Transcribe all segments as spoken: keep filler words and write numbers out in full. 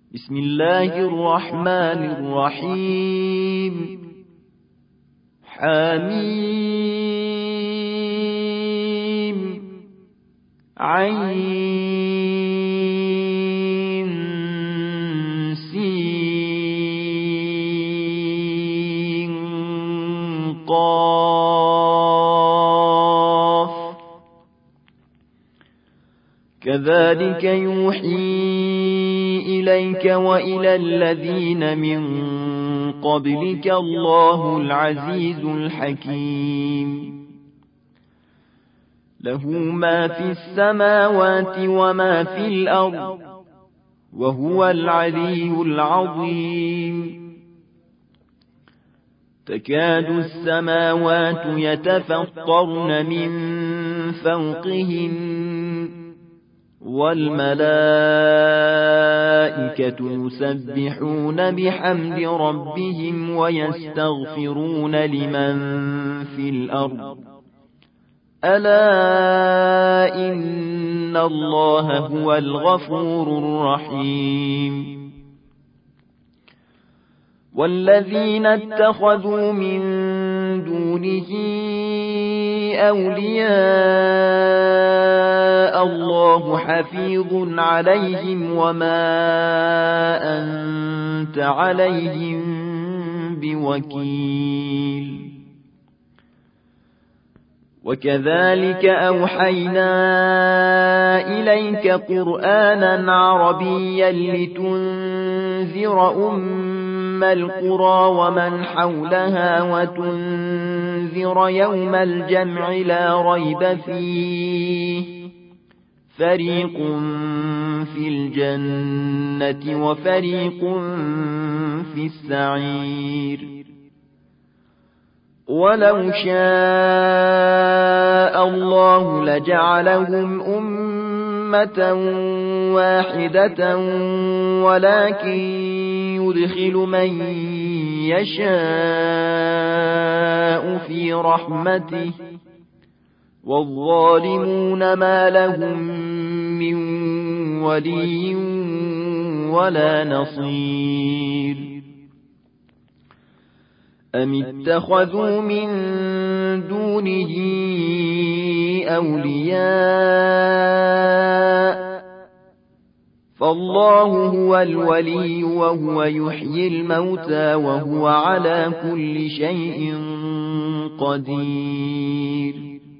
بسم الله الرحمن الرحيم حميم عين سين قاف كذلك يوحي إليك وإلى الذين من قبلك الله العزيز الحكيم له ما في السماوات وما في الأرض وهو العلي العظيم تكاد السماوات يتفطرن من فوقهن والملائكة يسبحون بحمد ربهم ويستغفرون لمن في الأرض ألا إن الله هو الغفور الرحيم والذين اتخذوا من دونه أولياء الله حفيظ عليهم وما أنت عليهم بوكيل وكذلك أوحينا إليك قرآنا عربيا لتنذر أم القرى ومن حولها وتنذر يوم الجمع لا ريب فيه فريق في الجنة وفريق في السعير ولو شاء الله لجعلهم أمة واحدة ولكن يدخل من يشاء في رحمته والظالمون ما لهم من ولي ولا نصير أم اتخذوا من دونه أولياء فالله هو الولي وهو يحيي الموتى وهو على كل شيء قدير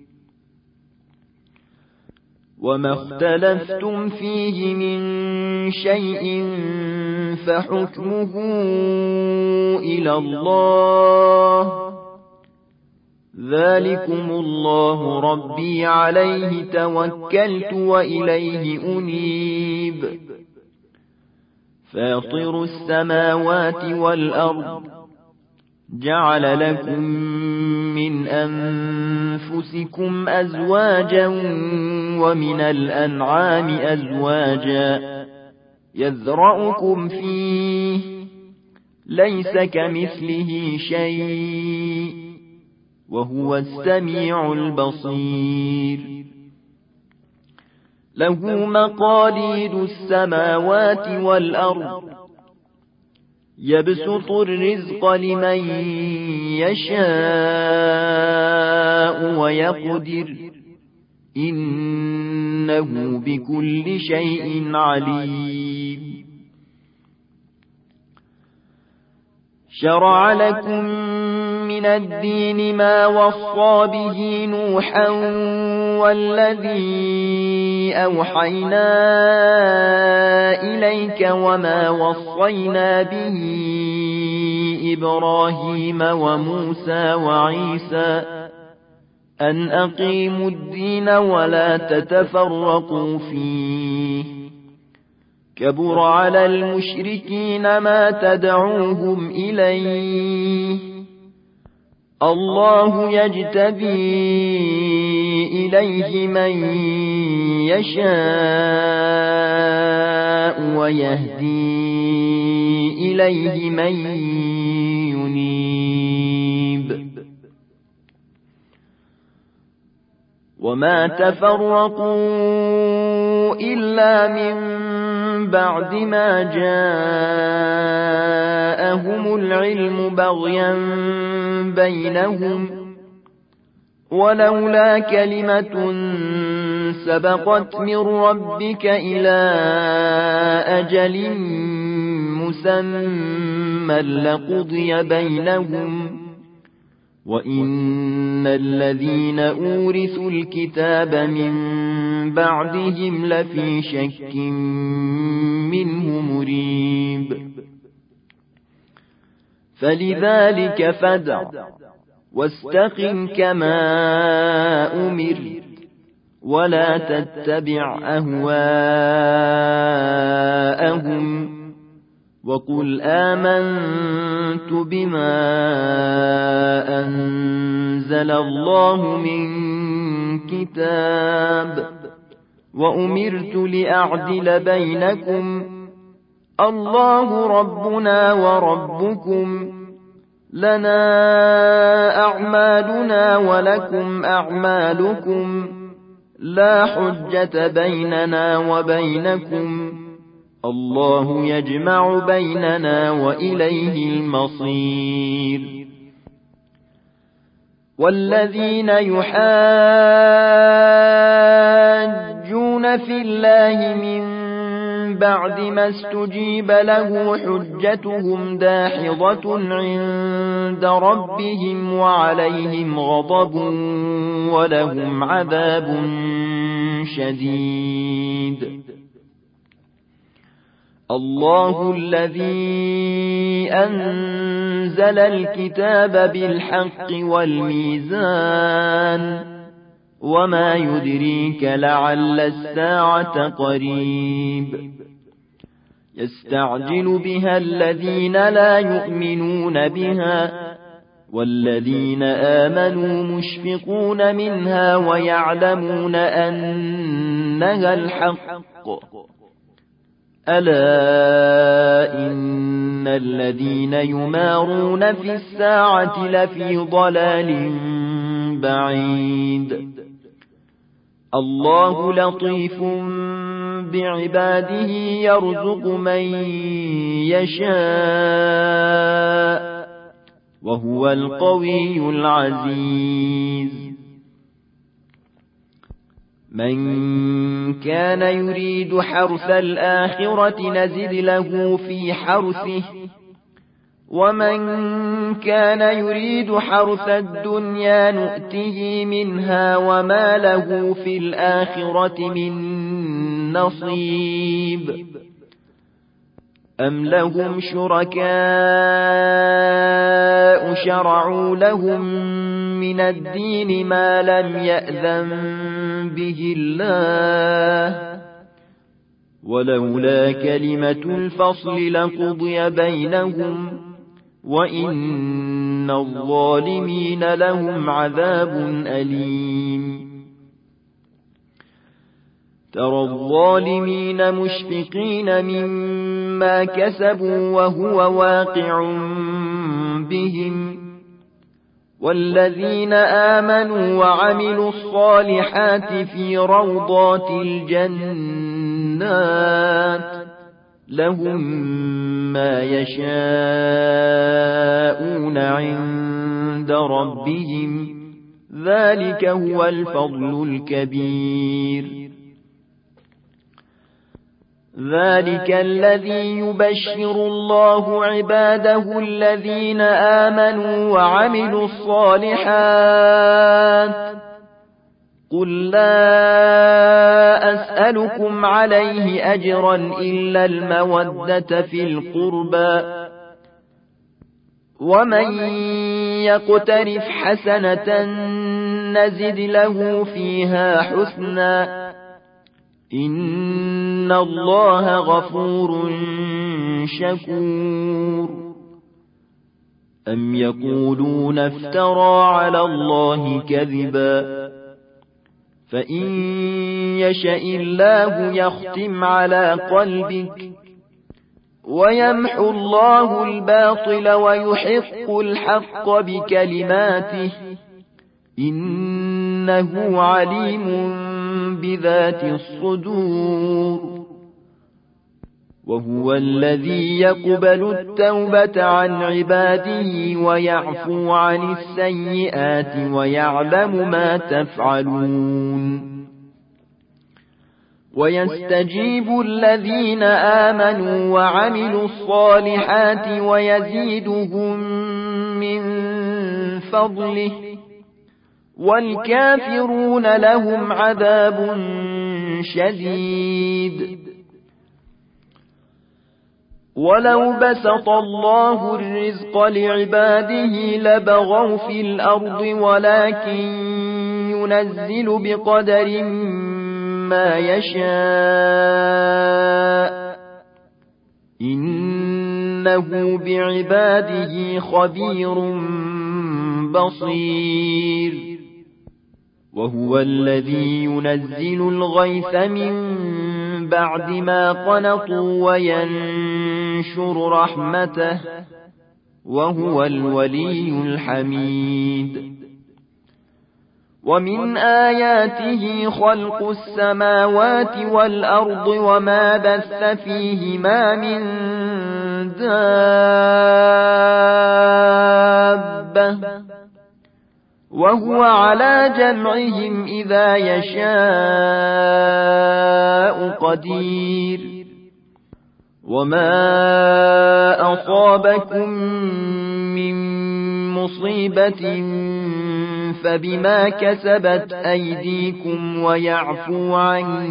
وما اختلفتم فيه من شيء فحكمه إلى الله ذلكم الله ربي عليه توكلت وإليه أنيب فاطر السماوات والأرض جعل لكم من أنفسكم أزواجا ومن الأنعام أزواجا يذرأكم فيه ليس كمثله شيء وهو السميع البصير له مقاليد السماوات والأرض يبسط الرزق لمن يشاء ويقدر إنه بكل شيء عليم شرع لكم من الدين ما وصى به نوحا والذي أوحينا إليك وما وصينا به إبراهيم وموسى وعيسى أن أقيموا الدين ولا تتفرقوا فيه كبر على المشركين ما تدعوهم إليه الله يجتبي إليه من يشاء ويهدي إليه من ينيب وما تفرقوا إلا من بعد ما جاءهم العلم بغيا بينهم ولولا كلمة سبقت من ربك إلى أجل مسمى لقضي بينهم وإن الذين أورثوا الكتاب من بعدهم لفي شك منه مريب فلذلك فادع واستقم كما أمرت ولا تتبع أهواءهم وقل آمنت بما أنزل الله من كتاب وأمرت لأعدل بينكم الله ربنا وربكم لنا أعمالنا ولكم أعمالكم لا حجة بيننا وبينكم الله يجمع بيننا وإليه المصير والذين يحاجون في الله من بعد ما استجيب له حجتهم داحضة عند ربهم وعليهم غضب ولهم عذاب شديد الله الذي أنزل الكتاب بالحق والميزان وما يدريك لعل الساعة قريب يستعجل بها الذين لا يؤمنون بها والذين آمنوا مشفقون منها ويعلمون أنها الحق ألا إن الذين يمارون في الساعة لفي ضلال بعيد الله لطيف بعباده يرزق من يشاء وهو القوي العزيز من كان يريد حرث الآخرة نزد له في حرثه ومن كان يريد حرث الدنيا نؤته منها وما له في الآخرة من نصيب أم لهم شركاء شرعوا لهم من الدين ما لم يأذن به الله ولولا كلمة الفصل لقضي بينهم وإن الظالمين لهم عذاب أليم ترى الظالمين مشفقين مما كسبوا وهو واقع بهم والذين آمنوا وعملوا الصالحات في روضات الجنات لهم ما يشاءون عند ربهم ذلك هو الفضل الكبير ذلك الذي يبشر الله عباده الذين آمنوا وعملوا الصالحات قل لا أسألكم عليه أجرا إلا المودة في القربى ومن يقترف حسنة نزد له فيها حسنا إن الله غفور شكور أم يقولون افترى على الله كذبا فإن يشاء الله يختم على قلبك ويمحو الله الباطل ويحق الحق بكلماته إنه عليم بذات الصدور وهو الذي يقبل التوبة عن عباده ويعفو عن السيئات ويعلم ما تفعلون ويستجيب الذين آمنوا وعملوا الصالحات ويزيدهم من فضله والكافرون لهم عذاب شديد ولو بسط الله الرزق لعباده لبغوا في الأرض ولكن ينزل بقدر ما يشاء إنه بعباده خبير بصير وهو الذي ينزل الغيث من بعد ما قنطوا وينشر رحمته وهو الولي الحميد ومن آياته خلق السماوات والأرض وما بث فيهما من دابة وهو على جمعهم إذا يشاء قدير وما أصابكم من مصيبة فبما كسبت أيديكم ويعفو عن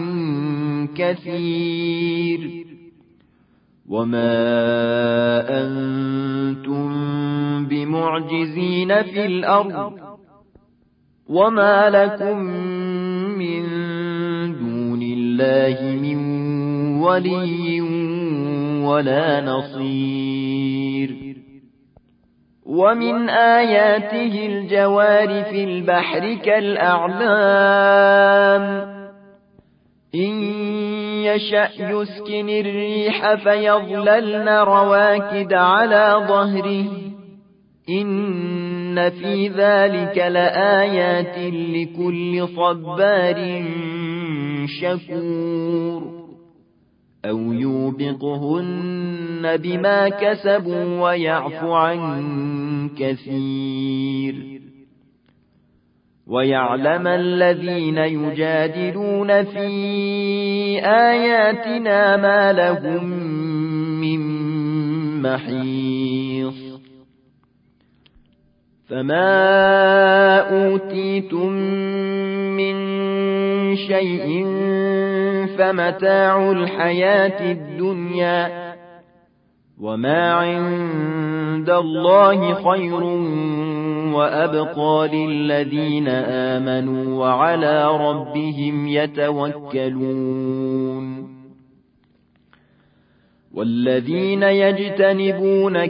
كثير وما أنتم بمعجزين في الأرض وما لكم من دون الله من ولي ولا نصير ومن آياته الجوار في البحر كالأعلام إن يشأ يسكن الريح فيظللن رواكد على ظهره إن في ذلك لآيات لكل صبار شكور أو يوبقهن بما كسبوا ويعفو عن كثير ويعلم الذين يجادلون في آياتنا ما لهم من محيص فما أوتيتم من شيء فمتاع الحياة الدنيا وما عند الله خير وأبقى للذين آمنوا وعلى ربهم يتوكلون والذين يجتنبون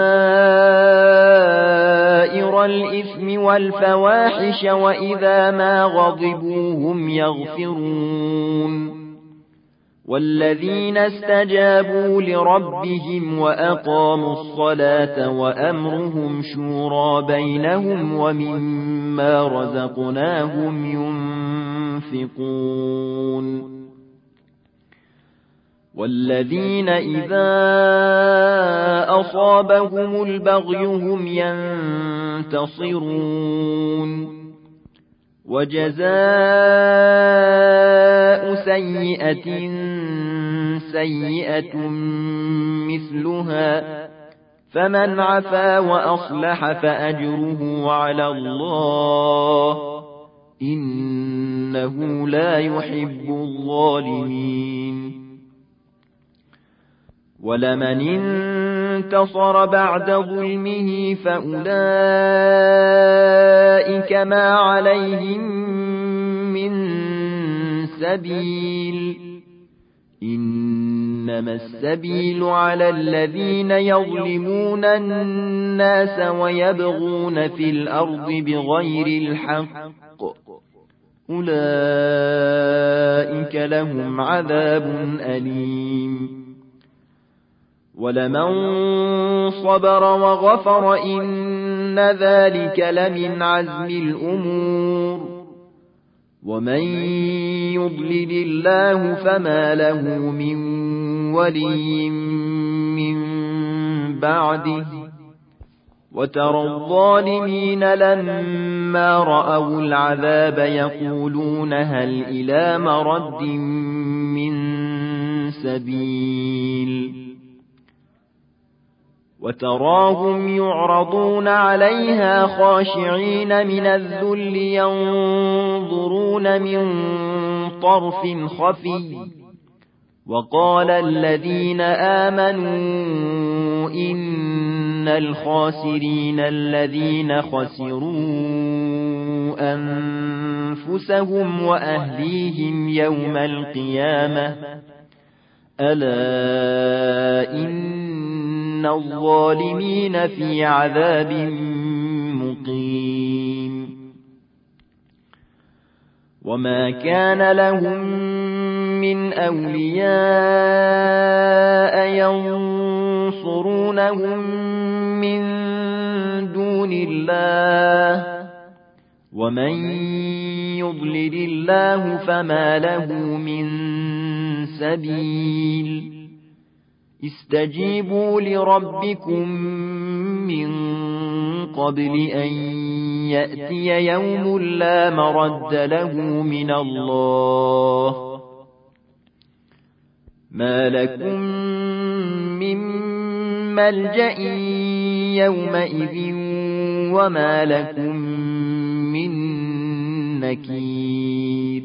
كبائر الإثم والفواحش وإذا ما غضبوا هم يغفرون والذين استجابوا لربهم وأقاموا الصلاة وأمرهم شورى بينهم ومما رزقناهم ينفقون والذين إذا أصابهم البغي هم ينتصرون وجزاء سيئة سيئة مثلها فمن عفا وأصلح فأجره على الله إنه لا يحب الظالمين ولمن انتصر بعد ظلمه فأولئك ما عليهم من سبيل إنما السبيل على الذين يظلمون الناس ويبغون في الأرض بغير الحق أولئك لهم عذاب أليم ولمن صبر وغفر إن ذلك لمن عزم الأمور ومن يضلل الله فما له من ولي من بعده وترى الظالمين لما رأوا العذاب يقولون هل إلى مرد من سبيل وتراهم يعرضون عليها خاشعين من الذل ينظرون من طرف خفي وقال الذين آمنوا إن الخاسرين الذين خسروا أنفسهم وأهليهم يوم القيامة ألا إن الظالمين في عذاب مقيم وما كان لهم من أولياء ينصرونهم من دون الله ومن يضلل الله فما له من سبيل استجيبوا لربكم من قبل أن يأتي يوم لا مرد له من الله ما لكم من ملجأ يومئذ وما لكم من نكير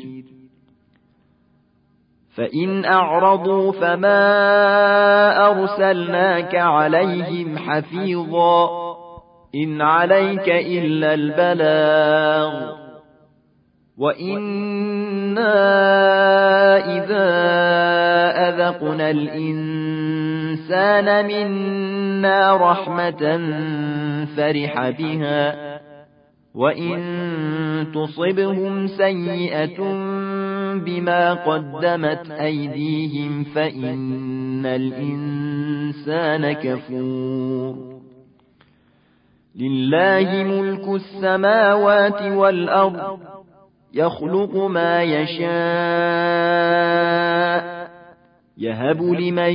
فإن أعرضوا فما أرسلناك عليهم حفيظا إن عليك إلا البلاغ وإنا إذا أذقنا الإنسان منا رحمة فرح بها وإن تصبهم سيئة بما قدمت أيديهم فإن الإنسان كفور لله ملك السماوات والأرض يخلق ما يشاء يهب لمن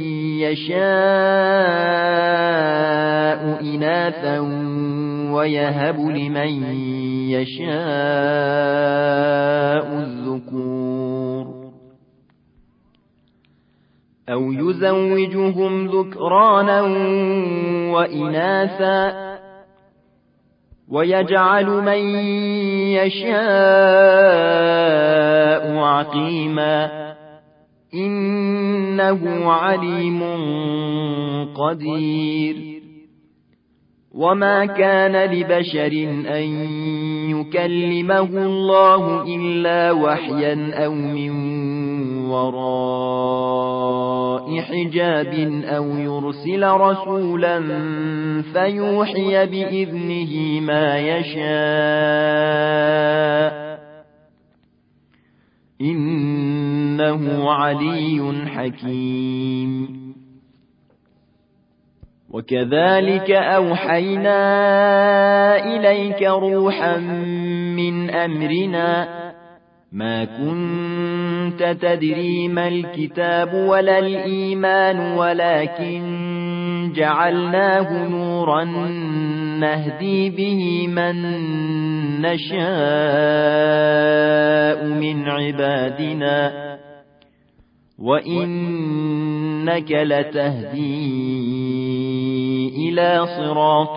يشاء إناثا ويهب لمن يشاء الذكور أو يزوجهم ذكرانا وإناثا ويجعل من يشاء عقيما إنه عليم قدير وما كان لبشر أن يكلمه الله إلا وحيا أو من وراء حجاب أو يرسل رسولا فيوحي بإذنه ما يشاء إنه علي حكيم وكذلك أوحينا إليك روحا من أمرنا ما كنت تدري ما الكتاب ولا الإيمان ولكن جعلناه نورا نهدي به من نشاء من عبادنا وإنك لتهدي إلى صراط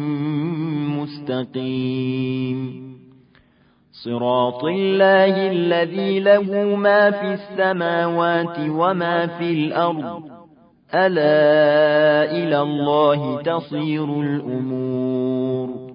مستقيم صراط الله الذي له ما في السماوات وما في الأرض ألا إلى الله تصير الأمور